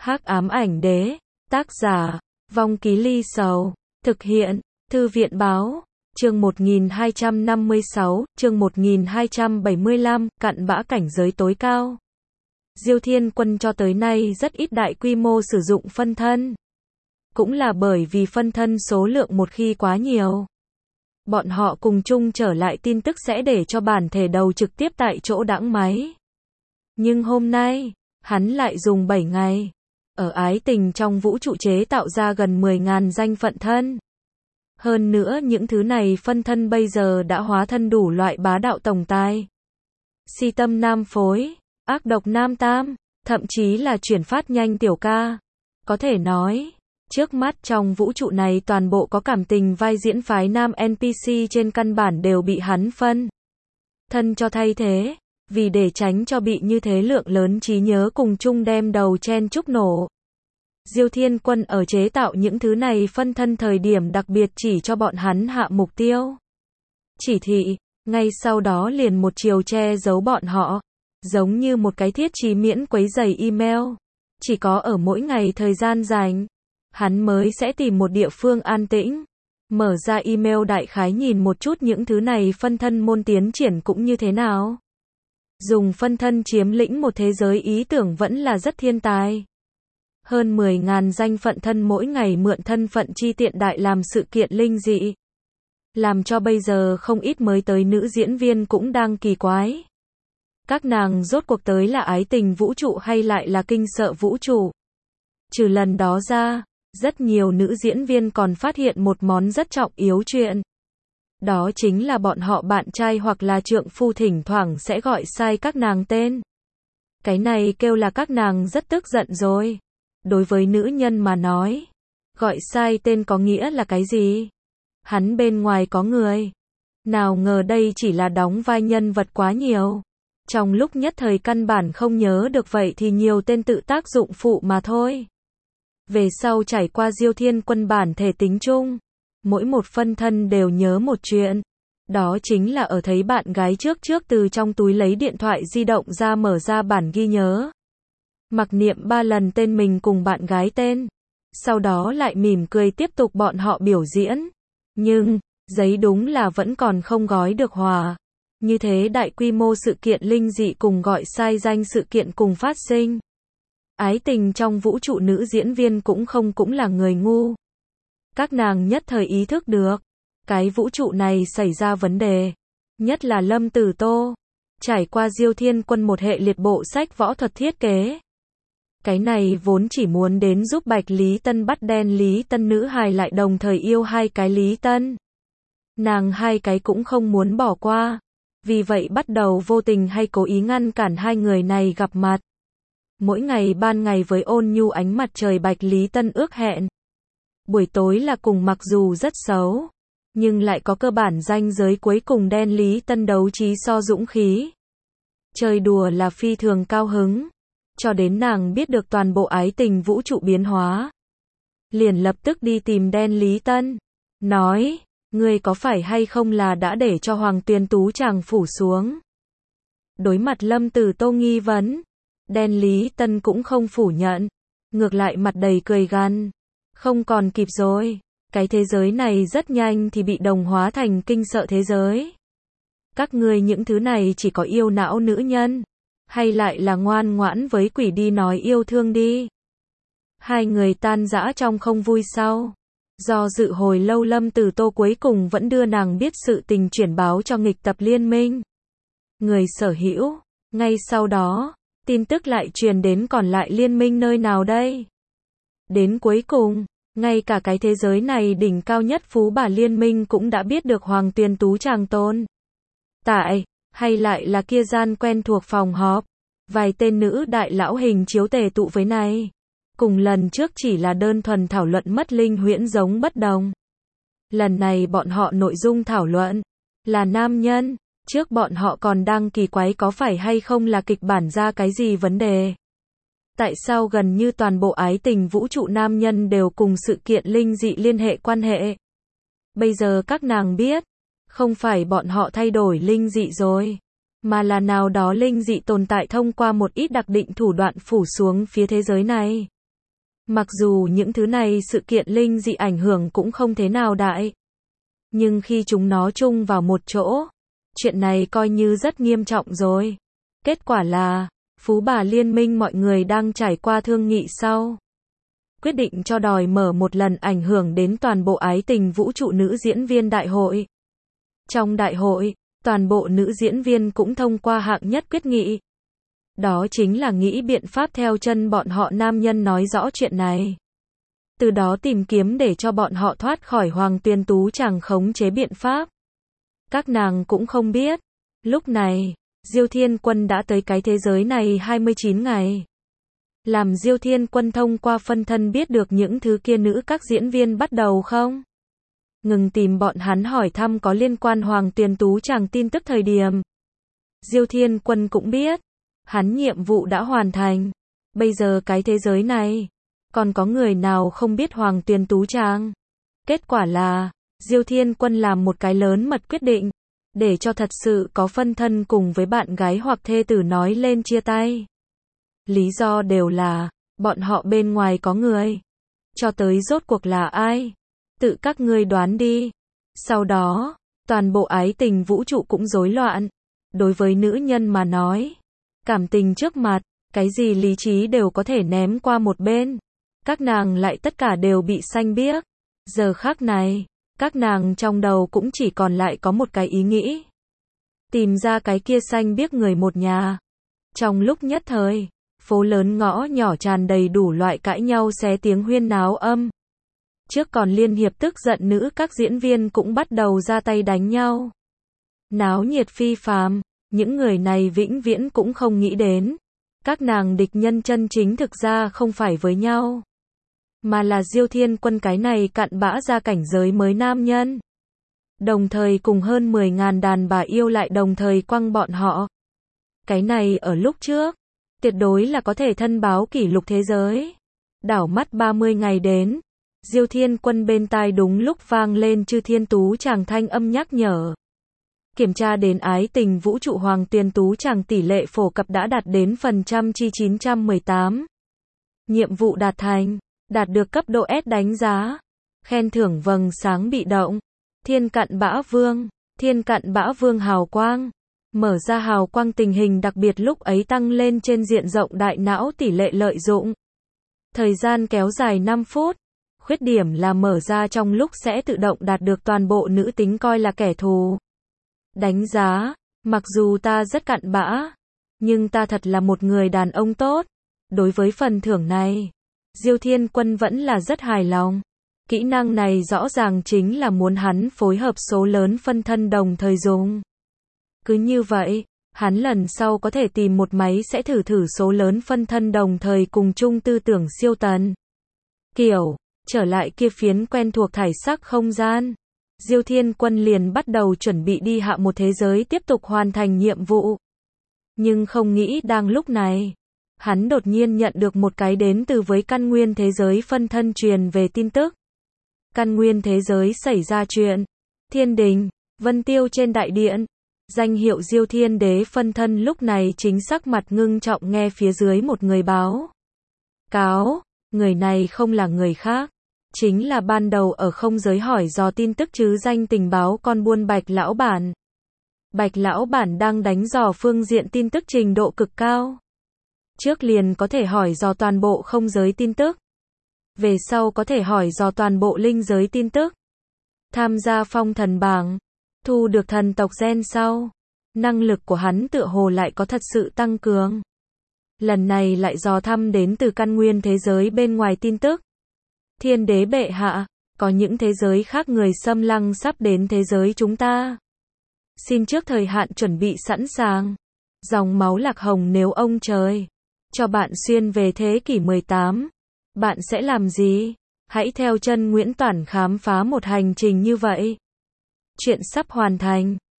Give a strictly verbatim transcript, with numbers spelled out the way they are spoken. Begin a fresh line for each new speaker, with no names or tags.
Hắc ám ảnh đế, tác giả, Vong Ký Ly Sầu, thực hiện, Thư viện báo, chương một nghìn hai trăm năm mươi sáu, chương một nghìn hai trăm bảy mươi lăm, cặn bã cảnh giới tối cao. Diêu Thiên Quân cho tới nay rất ít đại quy mô sử dụng phân thân. Cũng là bởi vì phân thân số lượng một khi quá nhiều. Bọn họ cùng chung trở lại tin tức sẽ để cho bản thể đầu trực tiếp tại chỗ đãng máy. Nhưng hôm nay, hắn lại dùng bảy ngày. Ở ái tình trong vũ trụ chế tạo ra gần mười nghìn danh phận thân. Hơn nữa những thứ này phân thân bây giờ đã hóa thân đủ loại bá đạo tổng tài. Si tâm nam phối, ác độc nam tam, thậm chí là chuyển phát nhanh tiểu ca. Có thể nói, trước mắt trong vũ trụ này toàn bộ có cảm tình vai diễn phái nam en pê xê trên căn bản đều bị hắn phân thân cho thay thế. Vì để tránh cho bị như thế lượng lớn trí nhớ cùng chung đem đầu chen chúc nổ. Diêu Thiên Quân ở chế tạo những thứ này phân thân thời điểm đặc biệt chỉ cho bọn hắn hạ mục tiêu. Chỉ thị, ngay sau đó liền một chiều che giấu bọn họ. Giống như một cái thiết trí miễn quấy rầy email. Chỉ có ở mỗi ngày thời gian rảnh, hắn mới sẽ tìm một địa phương an tĩnh. Mở ra email đại khái nhìn một chút những thứ này phân thân môn tiến triển cũng như thế nào. Dùng phân thân chiếm lĩnh một thế giới ý tưởng vẫn là rất thiên tài. Hơn mười nghìn danh phận thân mỗi ngày mượn thân phận chi tiện đại làm sự kiện linh dị. Làm cho bây giờ không ít mới tới nữ diễn viên cũng đang kỳ quái. Các nàng rốt cuộc tới là ái tình vũ trụ hay lại là kinh sợ vũ trụ. Trừ lần đó ra, rất nhiều nữ diễn viên còn phát hiện một món rất trọng yếu chuyện. Đó chính là bọn họ bạn trai hoặc là trượng phu thỉnh thoảng sẽ gọi sai các nàng tên. Cái này kêu là các nàng rất tức giận rồi. Đối với nữ nhân mà nói, gọi sai tên có nghĩa là cái gì? Hắn bên ngoài có người. Nào ngờ đây chỉ là đóng vai nhân vật quá nhiều. Trong lúc nhất thời căn bản không nhớ được vậy thì nhiều tên tự tác dụng phụ mà thôi. Về sau trải qua Diêu Thiên Quân bản thể tính chung. Mỗi một phân thân đều nhớ một chuyện. Đó chính là ở thấy bạn gái trước trước từ trong túi lấy điện thoại di động ra mở ra bản ghi nhớ. Mặc niệm ba lần tên mình cùng bạn gái tên. Sau đó lại mỉm cười tiếp tục bọn họ biểu diễn. Nhưng, giấy đúng là vẫn còn không gói được hòa. Như thế đại quy mô sự kiện linh dị cùng gọi sai danh sự kiện cùng phát sinh. Ái tình trong vũ trụ nữ diễn viên cũng không cũng là người ngu. Các nàng nhất thời ý thức được, cái vũ trụ này xảy ra vấn đề. Nhất là Lâm Tử Tô, trải qua Diêu Thiên Quân một hệ liệt bộ sách võ thuật thiết kế. Cái này vốn chỉ muốn đến giúp Bạch Lý Tân bắt đen Lý Tân nữ hài lại đồng thời yêu hai cái Lý Tân. Nàng hai cái cũng không muốn bỏ qua. Vì vậy bắt đầu vô tình hay cố ý ngăn cản hai người này gặp mặt. Mỗi ngày ban ngày với ôn nhu ánh mặt trời Bạch Lý Tân ước hẹn. Buổi tối là cùng mặc dù rất xấu, nhưng lại có cơ bản ranh giới cuối cùng đen Lý Tân đấu trí so dũng khí. Chơi đùa là phi thường cao hứng, cho đến nàng biết được toàn bộ ái tình vũ trụ biến hóa. Liền lập tức đi tìm đen Lý Tân, nói, ngươi có phải hay không là đã để cho Hoàng Tuyền Tú chàng phủ xuống. Đối mặt Lâm Tử Tô nghi vấn, đen Lý Tân cũng không phủ nhận, ngược lại mặt đầy cười gằn. Không còn kịp rồi, cái thế giới này rất nhanh thì bị đồng hóa thành kinh sợ thế giới. Các ngươi những thứ này chỉ có yêu não nữ nhân, hay lại là ngoan ngoãn với quỷ đi nói yêu thương đi. Hai người tan rã trong không vui sau. Do dự hồi lâu Lâm Tử Tô cuối cùng vẫn đưa nàng biết sự tình chuyển báo cho nghịch tập liên minh. Người sở hữu, ngay sau đó, tin tức lại truyền đến còn lại liên minh nơi nào đây? Đến cuối cùng, ngay cả cái thế giới này đỉnh cao nhất phú bà liên minh cũng đã biết được Hoàng Tuyền Tú chàng tôn. Tại, hay lại là kia gian quen thuộc phòng họp, vài tên nữ đại lão hình chiếu tề tụ với này. Cùng lần trước chỉ là đơn thuần thảo luận mất linh huyễn giống bất đồng. Lần này bọn họ nội dung thảo luận là nam nhân, trước bọn họ còn đang kỳ quái có phải hay không là kịch bản ra cái gì vấn đề. Tại sao gần như toàn bộ ái tình vũ trụ nam nhân đều cùng sự kiện linh dị liên hệ quan hệ? Bây giờ các nàng biết, không phải bọn họ thay đổi linh dị rồi, mà là nào đó linh dị tồn tại thông qua một ít đặc định thủ đoạn phủ xuống phía thế giới này. Mặc dù những thứ này sự kiện linh dị ảnh hưởng cũng không thế nào đại. Nhưng khi chúng nó chung vào một chỗ, chuyện này coi như rất nghiêm trọng rồi. Kết quả là, Phú Bà Liên minh mọi người đang trải qua thương nghị sau. Quyết định cho đòi mở một lần ảnh hưởng đến toàn bộ ái tình vũ trụ nữ diễn viên đại hội. Trong đại hội, toàn bộ nữ diễn viên cũng thông qua hạng nhất quyết nghị. Đó chính là nghĩ biện pháp theo chân bọn họ nam nhân nói rõ chuyện này. Từ đó tìm kiếm để cho bọn họ thoát khỏi Hoàng Tuyền Tú chàng khống chế biện pháp. Các nàng cũng không biết. Lúc này, Diêu Thiên Quân đã tới cái thế giới này hai mươi chín ngày. Làm Diêu Thiên Quân thông qua phân thân biết được những thứ kia nữ các diễn viên bắt đầu không? Ngừng tìm bọn hắn hỏi thăm có liên quan Hoàng Tuyền Tú chàng tin tức thời điểm. Diêu Thiên Quân cũng biết. Hắn nhiệm vụ đã hoàn thành. Bây giờ cái thế giới này, còn có người nào không biết Hoàng Tuyền Tú chàng? Kết quả là, Diêu Thiên Quân làm một cái lớn mật quyết định. Để cho thật sự có phân thân cùng với bạn gái hoặc thê tử nói lên chia tay. Lý do đều là, bọn họ bên ngoài có người. Cho tới rốt cuộc là ai? Tự các ngươi đoán đi. Sau đó, toàn bộ ái tình vũ trụ cũng rối loạn. Đối với nữ nhân mà nói, cảm tình trước mặt, cái gì lý trí đều có thể ném qua một bên. Các nàng lại tất cả đều bị xanh biếc. Giờ khắc này, các nàng trong đầu cũng chỉ còn lại có một cái ý nghĩ. Tìm ra cái kia xanh biếc người một nhà. Trong lúc nhất thời, phố lớn ngõ nhỏ tràn đầy đủ loại cãi nhau xé tiếng huyên náo âm. Trước còn liên hiệp tức giận nữ các diễn viên cũng bắt đầu ra tay đánh nhau. Náo nhiệt phi phàm, những người này vĩnh viễn cũng không nghĩ đến. Các nàng địch nhân chân chính thực ra không phải với nhau. Mà là Diêu Thiên Quân cái này cặn bã ra cảnh giới mới nam nhân. Đồng thời cùng hơn mười ngàn đàn bà yêu lại đồng thời quăng bọn họ. Cái này ở lúc trước, tuyệt đối là có thể thân báo kỷ lục thế giới. Đảo mắt ba mươi ngày đến, Diêu Thiên Quân bên tai đúng lúc vang lên Chư Thiên Tú chàng thanh âm nhắc nhở. Kiểm tra đến ái tình vũ trụ Hoàng Tuyền Tú chàng tỷ lệ phổ cập đã đạt đến phần trăm chi chín trăm mười tám. Nhiệm vụ đạt thành, đạt được cấp độ S đánh giá. Khen thưởng vầng sáng bị động. Thiên cặn bã vương, thiên cặn bã vương hào quang. Mở ra hào quang tình hình đặc biệt lúc ấy tăng lên trên diện rộng đại não tỷ lệ lợi dụng. Thời gian kéo dài năm phút. Khuyết điểm là mở ra trong lúc sẽ tự động đạt được toàn bộ nữ tính coi là kẻ thù. Đánh giá, mặc dù ta rất cặn bã, nhưng ta thật là một người đàn ông tốt. Đối với phần thưởng này, Diêu Thiên Quân vẫn là rất hài lòng. Kỹ năng này rõ ràng chính là muốn hắn phối hợp số lớn phân thân đồng thời dùng. Cứ như vậy, hắn lần sau có thể tìm một máy sẽ thử thử số lớn phân thân đồng thời cùng chung tư tưởng siêu tần. Kiểu, trở lại kia phiến quen thuộc thải sắc không gian. Diêu Thiên Quân liền bắt đầu chuẩn bị đi hạ một thế giới tiếp tục hoàn thành nhiệm vụ. Nhưng không nghĩ đang lúc này, hắn đột nhiên nhận được một cái đến từ với căn nguyên thế giới phân thân truyền về tin tức. Căn nguyên thế giới xảy ra chuyện. Thiên đình, Vân Tiêu trên đại điện. Danh hiệu Diêu Thiên Đế phân thân lúc này chính sắc mặt ngưng trọng nghe phía dưới một người báo. Cáo, người này không là người khác. Chính là ban đầu ở không giới hỏi dò tin tức chứ danh tình báo con buôn Bạch Lão Bản. Bạch Lão Bản đang đánh dò phương diện tin tức trình độ cực cao. Trước liền có thể hỏi dò toàn bộ không giới tin tức. Về sau có thể hỏi dò toàn bộ linh giới tin tức. Tham gia phong thần bảng. Thu được thần tộc gen sau. Năng lực của hắn tựa hồ lại có thật sự tăng cường. Lần này lại dò thăm đến từ căn nguyên thế giới bên ngoài tin tức. Thiên đế bệ hạ, có những thế giới khác người xâm lăng sắp đến thế giới chúng ta. Xin trước thời hạn chuẩn bị sẵn sàng. Dòng máu lạc hồng nếu ông trời cho bạn xuyên về thế kỷ mười tám, bạn sẽ làm gì? Hãy theo chân Nguyễn Toản khám phá một hành trình như vậy. Chuyện sắp hoàn thành.